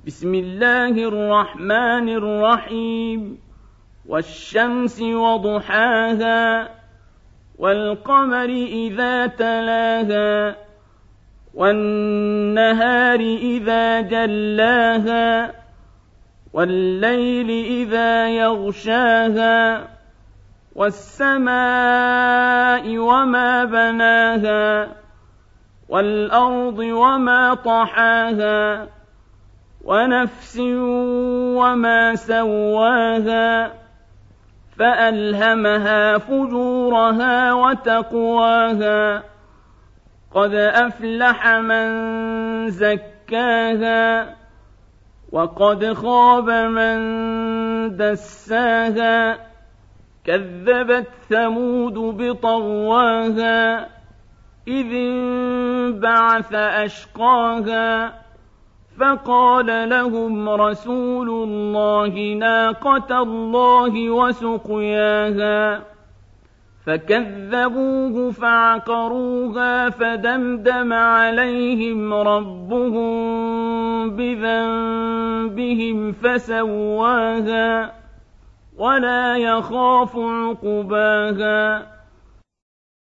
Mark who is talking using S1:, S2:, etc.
S1: بسم الله الرحمن الرحيم والشمس وضحاها والقمر إذا تلاها والنهار إذا جلاها والليل إذا يغشاها والسماء وما بناها والأرض وما طحاها ونفس وما سواها فألهمها فجورها وتقواها قد أفلح من زكاها وقد خاب من دساها كذبت ثمود بطغواها إذ انبعث أشقاها فقال لهم رسول الله ناقة الله وسقياها فكذبوه فعقروها فدمدم عليهم ربهم بذنبهم فسواها ولا يخاف عقباها